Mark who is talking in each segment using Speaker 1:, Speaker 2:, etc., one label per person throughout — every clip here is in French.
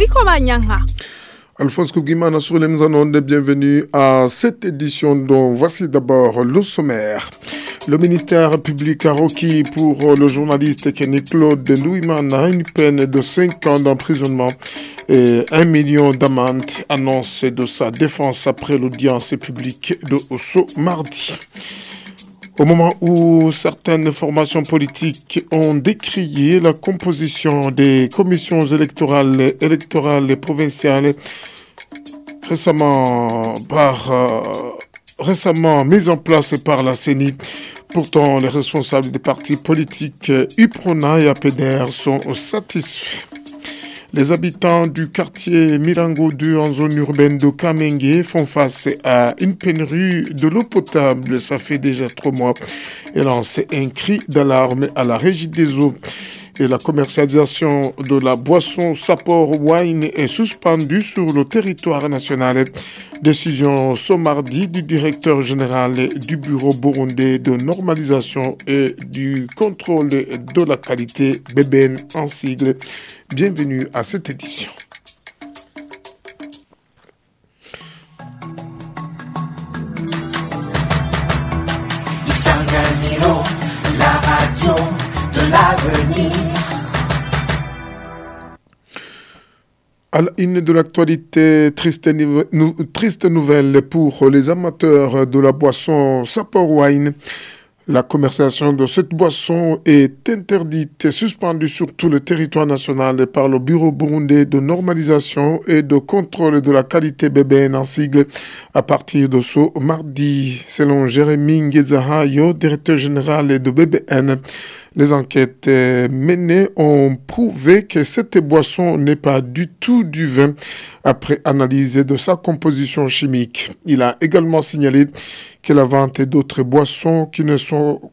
Speaker 1: Ziko Banyanha.
Speaker 2: Alphonse Kougimana sur les ondes, bienvenue à cette édition dont voici d'abord le sommaire. Le ministère public a requis pour le journaliste Kenny Claude Ndouimana une peine de 5 ans d'emprisonnement et 1 million d'amende, annonce de sa défense après l'audience publique de ce mardi. Au moment où certaines formations politiques ont décrié la composition des commissions électorales et provinciales récemment mise en place par la CENI, pourtant les responsables des partis politiques UPRONA et APDR sont satisfaits. Les habitants du quartier Mirango 2 en zone urbaine de Kamenge font face à une pénurie de l'eau potable. Ça fait déjà 3 mois et lancent un cri d'alarme à la Régie des eaux. Et la commercialisation de la boisson Sapporo Wine est suspendue sur le territoire national. Décision ce mardi du directeur général du Bureau burundais de normalisation et du contrôle de la qualité, BBN en sigle. Bienvenue à cette édition.
Speaker 3: Isanganiro, la radio de l'avenir.
Speaker 2: À la une de l'actualité, triste nouvelle pour les amateurs de la boisson Sapporo Wine. La commercialisation de cette boisson est interdite et suspendue sur tout le territoire national par le Bureau burundais de normalisation et de contrôle de la qualité BBN en sigle à partir de ce mardi. Selon Jérémy Ngezahayo, directeur général de BBN, les enquêtes menées ont prouvé que cette boisson n'est pas du tout du vin après analyse de sa composition chimique. Il a également signalé que la vente d'autres boissons qui ne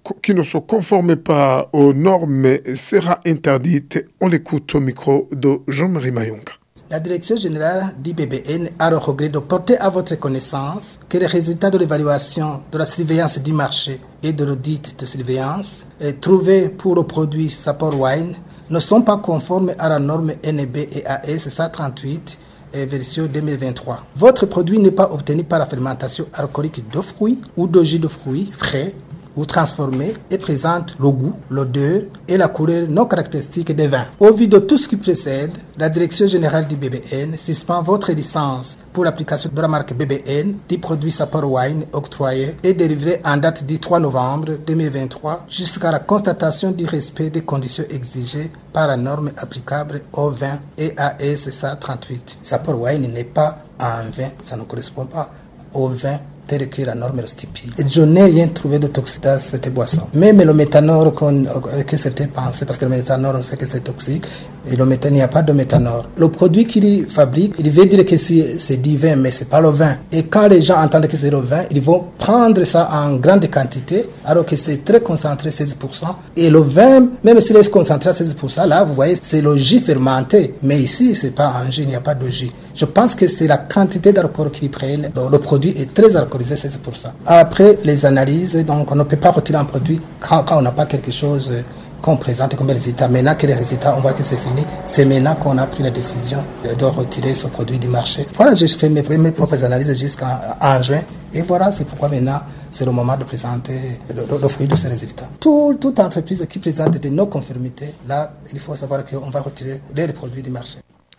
Speaker 2: se conforment pas aux normes sera interdite. On l'écoute au micro de Jean-Marie Mayonga.
Speaker 4: La direction générale du BBN a le regret de porter à votre connaissance que les résultats de l'évaluation de la surveillance du marché et de l'audit de surveillance trouvés pour le produit Sapporo Wine ne sont pas conformes à la norme NB et AS 138 version 2023. Votre produit n'est pas obtenu par la fermentation alcoolique de fruits ou de jus de fruits frais ou transformé et présente le goût, l'odeur et la couleur non caractéristiques des vins. Au vu de tout ce qui précède, la direction générale du BBN suspend votre licence pour l'application de la marque BBN du produit Sapporo Wine octroyé et délivré en date du 3 novembre 2023 jusqu'à la constatation du respect des conditions exigées par la norme applicable au vin EAS 138. Sapporo Wine n'est pas un vin, ça ne correspond pas au vin tel que la norme le stipule. Et je n'ai rien trouvé de toxique dans cette boisson. Même le méthanol que certains pensent, parce que le méthanol, on sait que c'est toxique, et le méthanol, il n'y a pas de méthanol. Le produit qu'il fabrique, il veut dire que c'est du vin, mais c'est pas le vin. Et quand les gens entendent que c'est le vin, ils vont prendre ça en grande quantité, alors que c'est très concentré, 16%. Et le vin, même s'il est concentré à 16%, là, vous voyez, c'est le jus fermenté. Mais ici, c'est pas un jus, il n'y a pas de jus. Je pense que c'est la quantité d'alcool qu'ils prennent. Le produit est très alcoolisé, 16%. Après les analyses, donc on ne peut pas retirer un produit quand on n'a pas quelque chose qu'on présente comme résultat. Maintenant que les résultats, on voit que c'est fini. C'est maintenant qu'on a pris la décision de retirer ce produit du marché. Voilà, j'ai fait mes propres analyses jusqu'en juin. Et voilà, c'est pourquoi maintenant, c'est le moment de présenter le fruit de ces résultats. Toute entreprise qui présente des non-conformités, là, il faut savoir qu'on va retirer les produits du marché.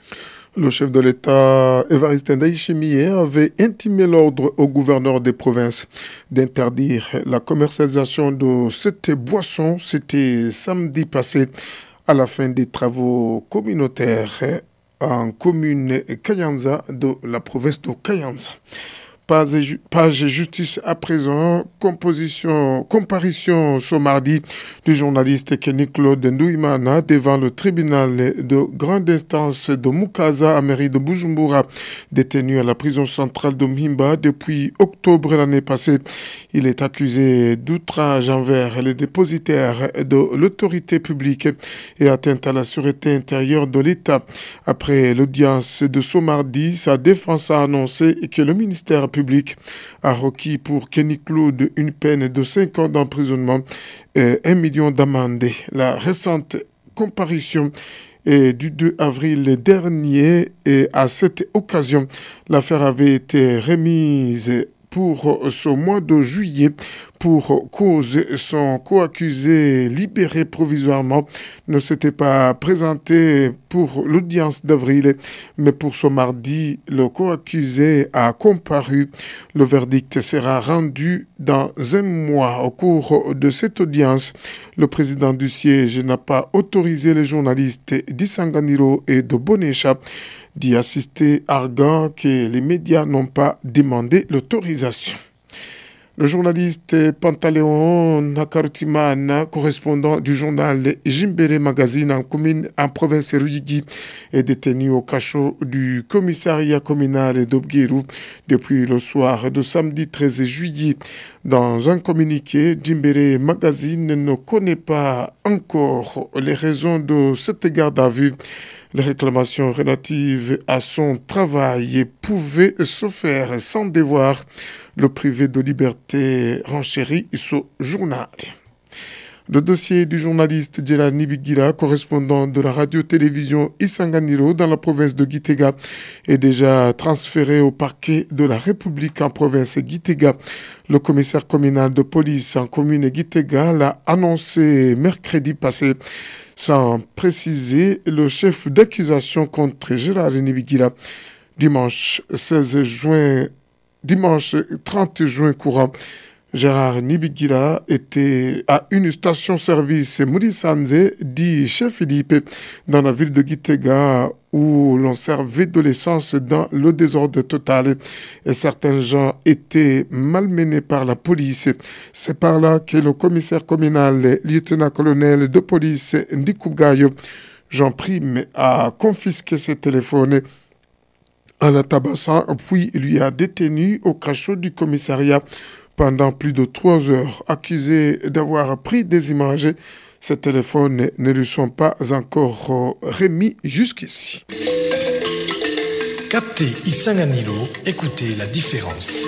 Speaker 2: Le chef de l'État, Évariste Ndayishimiye, avait intimé l'ordre au gouverneur des provinces d'interdire la commercialisation de cette boisson. C'était samedi passé à la fin des travaux communautaires en commune Kayanza de la province de Kayanza. Page justice à présent, comparution ce mardi du journaliste Kenny Claude Ndouimana devant le tribunal de grande instance de Mukaza à mairie de Bujumbura, détenu à la prison centrale de Mhimba depuis octobre l'année passée. Il est accusé d'outrage envers les dépositaires de l'autorité publique et atteinte à la sûreté intérieure de l'État. Après l'audience de ce mardi, sa défense a annoncé que le ministère public a requis pour Kenny Claude une peine de 5 ans d'emprisonnement et 1 million d'amende. La récente comparution et du 2 avril dernier. Et à cette occasion, l'affaire avait été remise pour ce mois de juillet pour cause. Son co-accusé libéré provisoirement ne s'était pas présenté pour l'audience d'avril, mais pour ce mardi, le co-accusé a comparu. Le verdict sera rendu dans un mois. Au cours de cette audience, le président du siège n'a pas autorisé les journalistes d'Isanganiro et de Bonesha d'y assister, arguant que les médias n'ont pas demandé l'autorisation. Le journaliste Pantaleon Nakarutimana, correspondant du journal Jimbere Magazine en province Ruyigi, est détenu au cachot du commissariat communal d'Obguérou depuis le soir de samedi 13 juillet. Dans un communiqué, Jimbere Magazine ne connaît pas encore les raisons de cette garde à vue. Les réclamations relatives à son travail pouvaient se faire sans devoir le priver de liberté, renchérit ce journal. Le dossier du journaliste Djelal Nibigira, correspondant de la radio-télévision Isanganiro dans la province de Gitega, est déjà transféré au parquet de la République en province Gitega. Le commissaire communal de police en commune Gitega l'a annoncé mercredi passé. Sans préciser le chef d'accusation contre Gérard Nibigira. Dimanche 30 juin courant, Gérard Nibigira était à une station-service Mourisanze, dit Chef Philippe, dans la ville de Gitega, où l'on servait de l'essence dans le désordre total et certains gens étaient malmenés par la police. C'est par là que le commissaire communal, lieutenant-colonel de police Ndikougayo, Jean Prime, a confisqué ses téléphones en la tabassant, puis lui a détenu au cachot du commissariat pendant plus de 3 heures. Accusé d'avoir pris des images, ces téléphones ne lui sont pas encore remis jusqu'ici.
Speaker 1: Captez Isanganiro, écoutez la différence.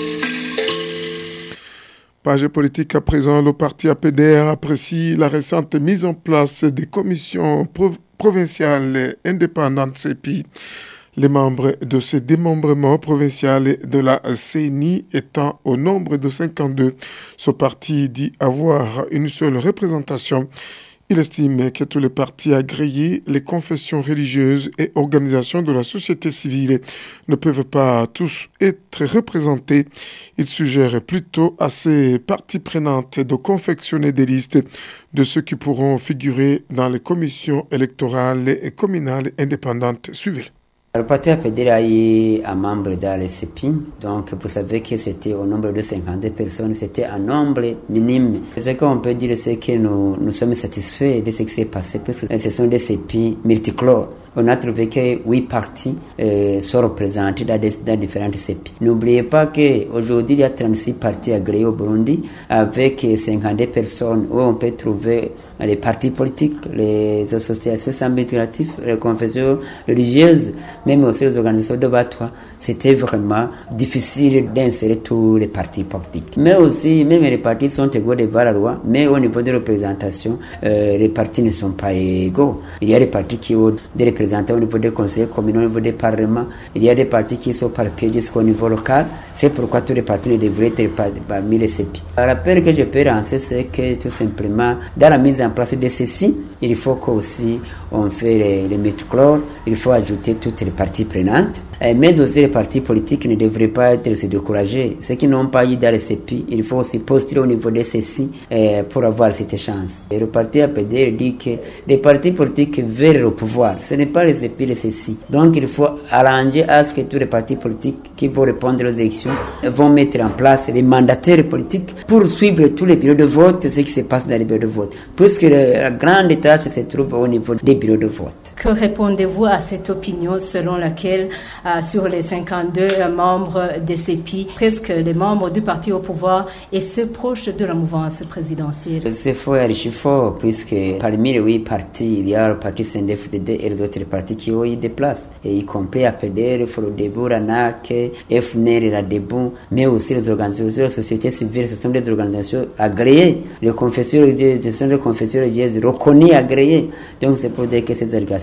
Speaker 2: Page politique à présent, le parti APDR apprécie la récente mise en place des commissions provinciales indépendantes CEPI. Les membres de ces démembrements provincial de la CENI étant au nombre de 52, ce parti dit avoir une seule représentation. Il estime que tous les partis agréés, les confessions religieuses et organisations de la société civile ne peuvent pas tous être représentés. Il suggère plutôt à ces parties prenantes de confectionner des listes de ceux qui pourront figurer dans les commissions électorales et communales indépendantes. Suivez.
Speaker 5: Le parti APDR a eu un membre dans les CEPI, donc vous savez que c'était au nombre de 52 personnes, c'était un nombre minime. Ce qu'on peut dire, c'est que nous sommes satisfaits de ce qui s'est passé, parce que ce sont des CEPI multicolores. On a trouvé que 8 partis sont représentés dans différentes CEPI. N'oubliez pas qu'aujourd'hui, il y a 36 partis agréés au Burundi, avec 52 personnes où on peut trouver les partis politiques, les associations sans but lucratif, les confessions religieuses, même aussi les organisations de Batwa. C'était vraiment difficile d'insérer tous les partis politiques. Mais aussi, même les partis sont égaux devant la loi, mais au niveau de représentation, les partis ne sont pas égaux. Il y a des partis qui ont des représentants au niveau des conseils communaux, au niveau des parlements. Il y a des partis qui sont par pied jusqu'au niveau local. C'est pourquoi tous les partis ne devraient être parmi les CEPI. L'appel que je peux lancer, c'est que tout simplement, dans la mise en place de ceci, il faut qu'aussi on fait les multicolores, il faut ajouter toutes les parties prenantes, mais aussi les partis politiques ne devraient pas être se décourager. Ceux qui n'ont pas eu dans les CEPI, il faut aussi postuler au niveau des ceci pour avoir cette chance. Et le parti APDR dit que les partis politiques veulent au pouvoir, ce n'est pas les CEPI, les ceci. Donc il faut arranger à ce que tous les partis politiques qui vont répondre aux élections vont mettre en place les mandataires politiques pour suivre tous les bureaux de vote, ce qui se passe dans les bureaux de vote, puisque la grande tâche se trouve au niveau des bureaux de vote.
Speaker 6: Que répondez-vous à cette opinion selon laquelle sur les 52 membres des CEPI, presque les membres du parti au pouvoir et ceux proches de la mouvance présidentielle?
Speaker 5: C'est faux et archi faux, puisque parmi les 8 partis, il y a le parti CNDD-FDD et les autres partis qui ont eu des places, et y compris APDR, Frodebo, RANAC, FNR et la DEBOU, mais aussi les organisations de la société civile, ce sont des organisations agréées. Les confessions religieuses, ce sont des confessions religieuses reconnues, agréées. Donc c'est pour dire que ces organisations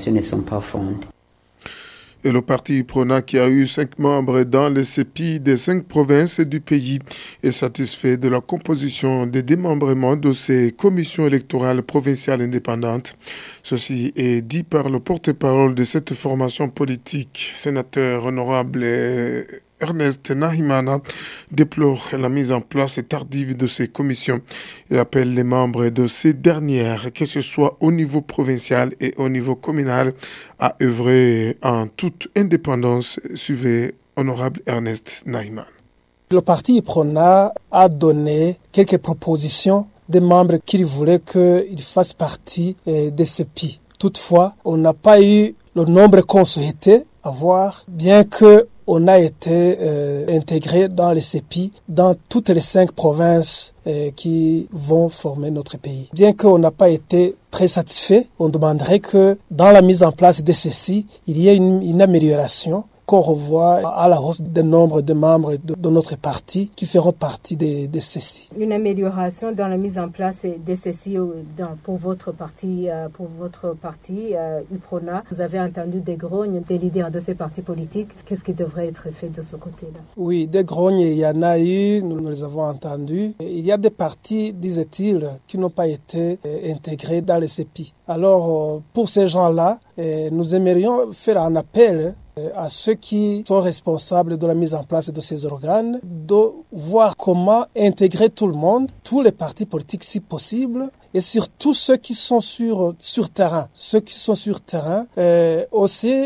Speaker 5: accusations ne sont pas fondées.
Speaker 2: Et le parti Prona, qui a eu 5 membres dans les CEPI des 5 provinces du pays, est satisfait de la composition des démembrements de ces commissions électorales provinciales indépendantes. Ceci est dit par le porte-parole de cette formation politique, sénateur honorable Ernest Nahimana, déplore la mise en place tardive de ces commissions et appelle les membres de ces dernières, que ce soit au niveau provincial et au niveau communal, à œuvrer en toute indépendance. Suivez honorable Ernest Nahimana.
Speaker 7: Le parti Prona a donné quelques propositions des membres qui voulaient qu'ils fassent partie des CEPI. Toutefois, on n'a pas eu le nombre qu'on souhaitait avoir, bien que on a été intégré dans les CEPI, dans toutes les 5 provinces qui vont former notre pays. Bien qu'on n'a pas été très satisfait, on demanderait que dans la mise en place de ceci, il y ait une amélioration, qu'on revoit à la hausse du nombre de membres de notre parti qui feront partie de ceci.
Speaker 6: Une amélioration dans la mise en place de ceci pour votre parti, UPRONA. Vous avez entendu des grognes des leaders de ces partis politiques. Qu'est-ce qui devrait être fait de ce côté-là? Oui, des grognes, il y en a eu, nous les avons entendus. Il y a des partis, disait-il, qui n'ont pas été intégrés dans les CEPI. Alors, pour ces gens-là, nous aimerions faire un appel à ceux qui sont responsables de la mise en place de ces organes, de voir comment intégrer tout le monde, tous les partis politiques si possible, et surtout ceux qui sont sur terrain. Ceux qui sont sur terrain, aussi,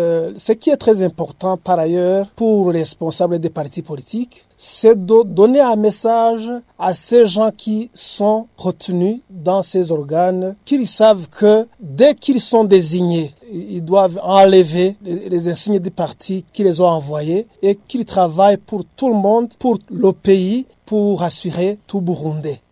Speaker 6: ce qui est très important par ailleurs pour les responsables des partis politiques, c'est de donner un message à ces gens qui sont retenus dans ces organes, qu'ils savent que dès qu'ils sont désignés, ils doivent enlever les insignes des partis qui les ont envoyés et qu'ils travaillent pour tout le monde, pour le pays, pour assurer tout Burundais.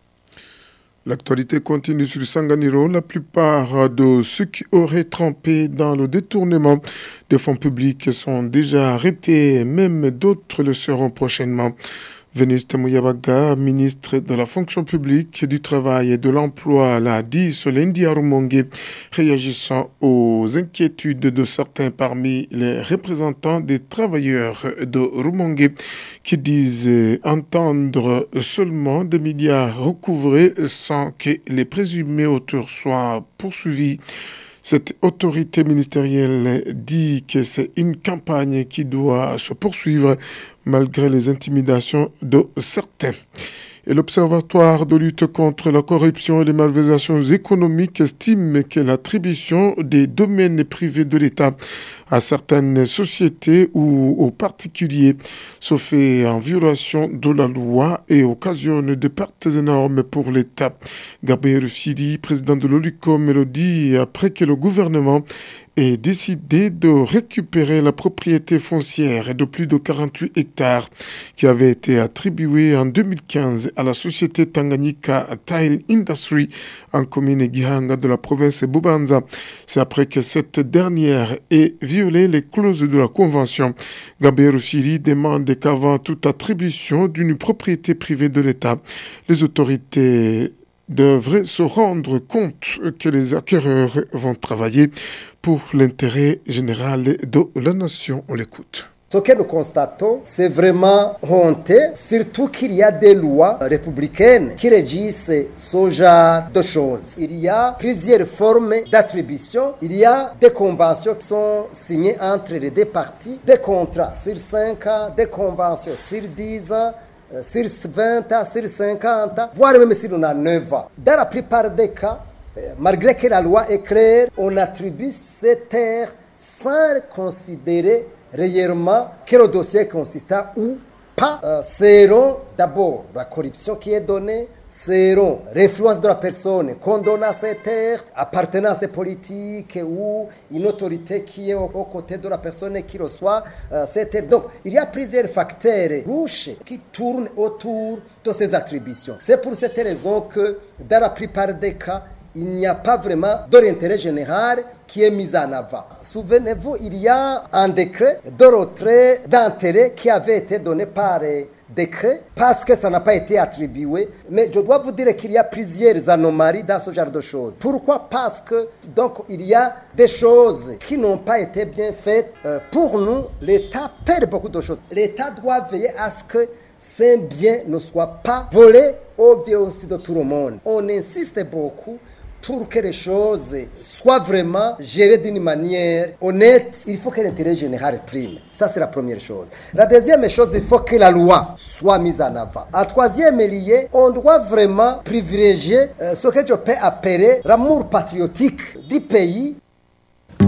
Speaker 2: L'actualité continue sur Sanganiro. La plupart de ceux qui auraient trempé dans le détournement des fonds publics sont déjà arrêtés, même d'autres le seront prochainement. Venuste Muyabaga, ministre de la fonction publique, du travail et de l'emploi, l'a dit ce lundi à Rumongue, réagissant aux inquiétudes de certains parmi les représentants des travailleurs de Rumongue qui disent entendre seulement des milliards recouvrés sans que les présumés auteurs soient poursuivis. Cette autorité ministérielle dit que c'est une campagne qui doit se poursuivre malgré les intimidations de certains. Et l'Observatoire de lutte contre la corruption et les malversations économiques estime que l'attribution des domaines privés de l'État à certaines sociétés ou aux particuliers se fait en violation de la loi et occasionne des pertes énormes pour l'État. Gabriel Siri, président de l'OLUCOM, le dit après que le gouvernement ait décidé de récupérer la propriété foncière de plus de 48 hectares qui avait été attribuée en 2015 à la société Tanganyika Tile Industry en commune Gihanga de la province Bubanza. C'est après que cette dernière ait violé les clauses de la convention. Gabriel Siri demande qu'avant toute attribution d'une propriété privée de l'État, les autorités devraient se rendre compte que les acquéreurs vont travailler pour l'intérêt général de la nation. On l'écoute.
Speaker 8: Ce que nous constatons, c'est vraiment honteux, surtout qu'il y a des lois républicaines qui régissent ce genre de choses. Il y a plusieurs formes d'attribution. Il y a des conventions qui sont signées entre les deux parties, des contrats sur 5 ans, des conventions sur 10 ans, sur 20 ans, sur 50 ans, voire même si on a 9 ans. Dans la plupart des cas, malgré que la loi est claire, on attribue ces terres sans considérer réellement que le dossier consistant ou pas. Selon d'abord la corruption qui est donnée, selon l'influence de la personne qu'on donne à ces terres, appartenance politique ou une autorité qui est aux côtés de la personne qui reçoit ces terres. Donc, il y a plusieurs facteurs louches qui tournent autour de ces attributions. C'est pour cette raison que dans la plupart des cas, il n'y a pas vraiment de l'intérêt général qui est mis en avant. Souvenez-vous, il y a un décret de retrait d'intérêt qui avait été donné par décret parce que ça n'a pas été attribué. Mais je dois vous dire qu'il y a plusieurs anomalies dans ce genre de choses. Pourquoi? Parce que donc il y a des choses qui n'ont pas été bien faites. Pour nous, l'État perd beaucoup de choses. L'État doit veiller à ce que ces biens ne soient pas volés au vu aussi de tout le monde. On insiste beaucoup pour que les choses soient vraiment gérées d'une manière honnête. Il faut que l'intérêt général prime. Ça, c'est la première chose. La deuxième chose, il faut que la loi soit mise en avant. En troisième lieu, on doit vraiment privilégier ce que je peux appeler l'amour patriotique du pays.
Speaker 9: Vous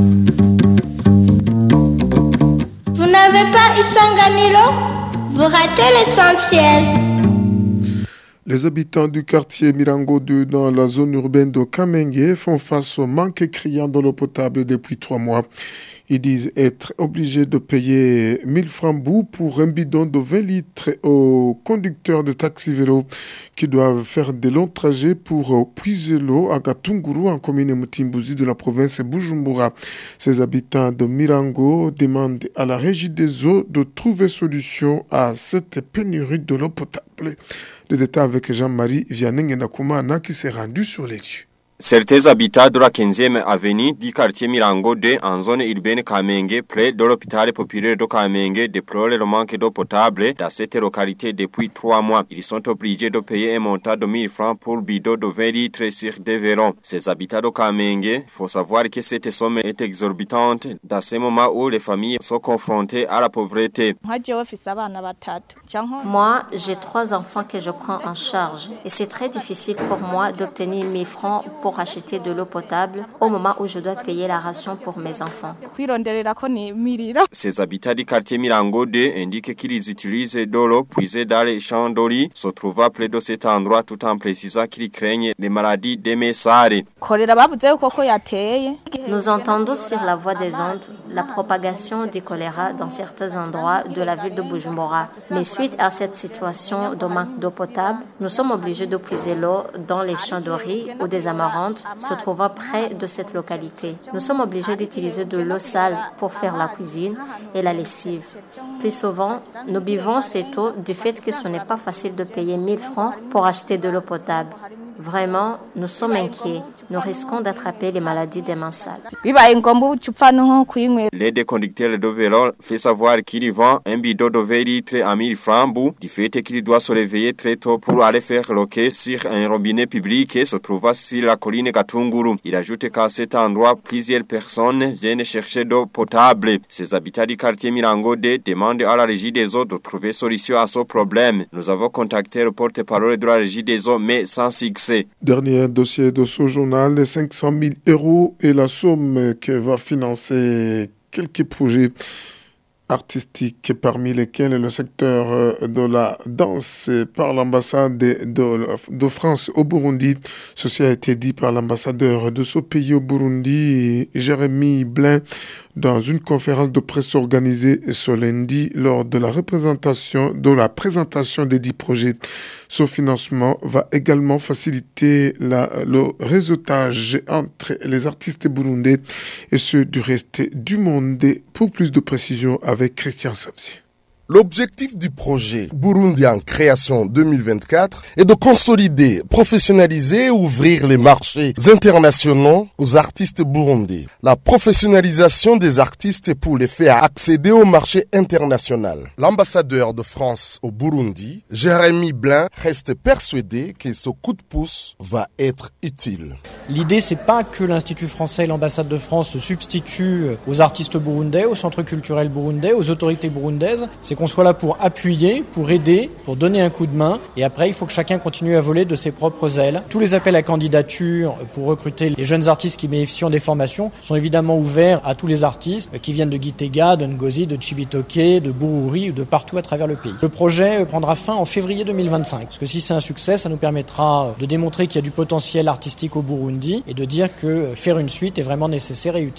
Speaker 9: n'avez pas Isanganilo? Vous ratez l'essentiel.
Speaker 2: Les habitants du quartier Mirango 2 dans la zone urbaine de Kamenge font face au manque criant de l'eau potable depuis 3 mois. Ils disent être obligés de payer 1000 francs bout pour un bidon de 20 litres aux conducteurs de taxi-vélo qui doivent faire de longs trajets pour puiser l'eau à Gatunguru en commune Mutimbuzi de la province Bujumbura. Ces habitants de Mirango demandent à la Régie des eaux de trouver solution à cette pénurie de l'eau potable. Les détails avec Jean-Marie Vianney Nakumana qui s'est rendu sur les lieux.
Speaker 10: Certains habitants de la 15e avenue du quartier Mirango 2 en zone urbaine Kamenge, près de l'hôpital populaire de Kamenge, déplorent le manque d'eau potable dans cette localité depuis 3 mois. Ils sont obligés de payer un montant de 1000 francs pour le bidon de 20 litres sur des vélos. Ces habitants de Kamenge, il faut savoir que cette somme est exorbitante dans ces moments où les familles sont confrontées à la pauvreté.
Speaker 11: Moi, j'ai 3 enfants que je prends en charge et c'est très difficile pour moi d'obtenir 1000 francs pour acheter de l'eau potable au moment où je dois payer la ration pour mes enfants.
Speaker 10: Ces habitants du quartier Mirango 2 indiquent qu'ils utilisent de l'eau puisée dans les champs d'oli, se trouvant près de cet endroit tout en précisant qu'ils craignent les maladies des messards.
Speaker 11: Nous entendons sur la voie des ondes la propagation du choléra dans certains endroits de la ville de Bujumbura. Mais suite à cette situation de manque d'eau potable, nous sommes obligés de puiser l'eau dans les champs de riz ou des amarantes se trouvant près de cette localité. Nous sommes obligés d'utiliser de l'eau sale pour faire la cuisine et la lessive. Plus souvent, nous buvons cette eau du fait que ce n'est pas facile de payer 1000 francs pour acheter de l'eau potable. Vraiment, nous sommes inquiets. Nous risquons d'attraper les maladies des mains sales.
Speaker 10: L'aide conducteur de vélo fait savoir qu'il vend un bidon de 20 litres à 1000 francs bout, du fait qu'il doit se réveiller très tôt pour aller faire le quai sur un robinet public et se trouvant sur la colline Gatunguru. Il ajoute qu'à cet endroit, plusieurs personnes viennent chercher d'eau potable. Ces habitants du quartier Mirango 2 demandent à la Régie des eaux de trouver solution à ce problème. Nous avons contacté le porte-parole de la Régie des eaux, mais sans succès.
Speaker 2: Dernier dossier de ce journal, les 500 000 € et la somme que va financer quelques projets artistiques, parmi lesquels le secteur de la danse par l'ambassade de France au Burundi. Ceci a été dit par l'ambassadeur de ce pays au Burundi, Jérémy Blin, dans une conférence de presse organisée ce lundi lors de la présentation des 10 projets. Ce financement va également faciliter le réseautage entre les artistes burundais et ceux du reste du monde. Pour plus de précisions avec Christian Savzi.
Speaker 12: L'objectif du projet Burundi en création 2024 est de consolider, professionnaliser et ouvrir les marchés internationaux aux artistes burundais. La professionnalisation des artistes pour les faire accéder au marché international. L'ambassadeur de France au Burundi, Jérémy Blin, reste persuadé que ce coup de pouce va être utile.
Speaker 13: L'idée, c'est pas que l'Institut français et l'ambassade de France se substituent aux artistes burundais, aux centres culturels burundais, aux autorités burundaises. C'est qu'on soit là pour appuyer, pour aider, pour donner un coup de main. Et après, il faut que chacun continue à voler de ses propres ailes. Tous les appels à candidature pour recruter les jeunes artistes qui bénéficient des formations sont évidemment ouverts à tous les artistes qui viennent de Gitega, de Ngozi, de Chibitoke, de Bururi ou de partout à travers le pays. Le projet prendra fin en février 2025. Parce que si c'est un succès, ça nous permettra de démontrer qu'il y a du potentiel artistique au Burundi et de dire que faire une suite est vraiment nécessaire et utile.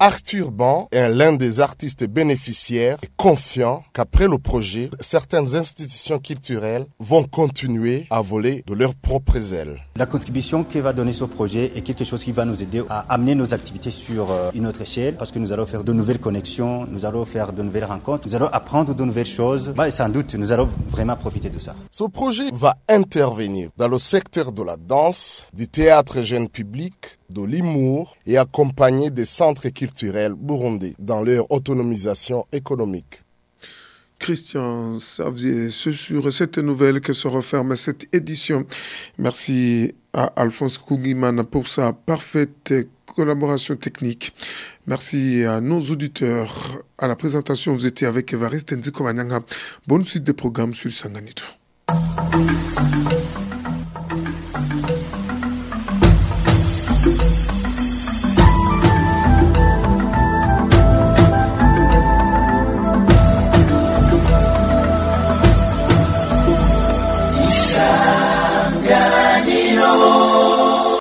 Speaker 12: Arthur Ban est l'un des artistes bénéficiaires et confiant qu'après le projet, certaines institutions culturelles vont continuer à voler de leurs propres ailes.
Speaker 14: La contribution que va donner ce projet est quelque chose qui va nous aider à amener nos activités sur une autre échelle parce que nous allons faire de nouvelles connexions, nous allons faire de nouvelles rencontres, nous allons apprendre de nouvelles choses et sans doute nous allons vraiment profiter de ça.
Speaker 12: Ce projet va intervenir dans le secteur de la danse, du théâtre jeune public, de l'humour et accompagner des centres culturels burundais dans leur autonomisation économique.
Speaker 2: Christian Xavier, c'est sur cette nouvelle que se referme cette édition. Merci à Alphonse Kougiman pour sa parfaite collaboration technique. Merci à nos auditeurs. À la présentation, vous étiez avec Evariste Nzikomanyanga. Bonne suite des programmes sur Sanganito.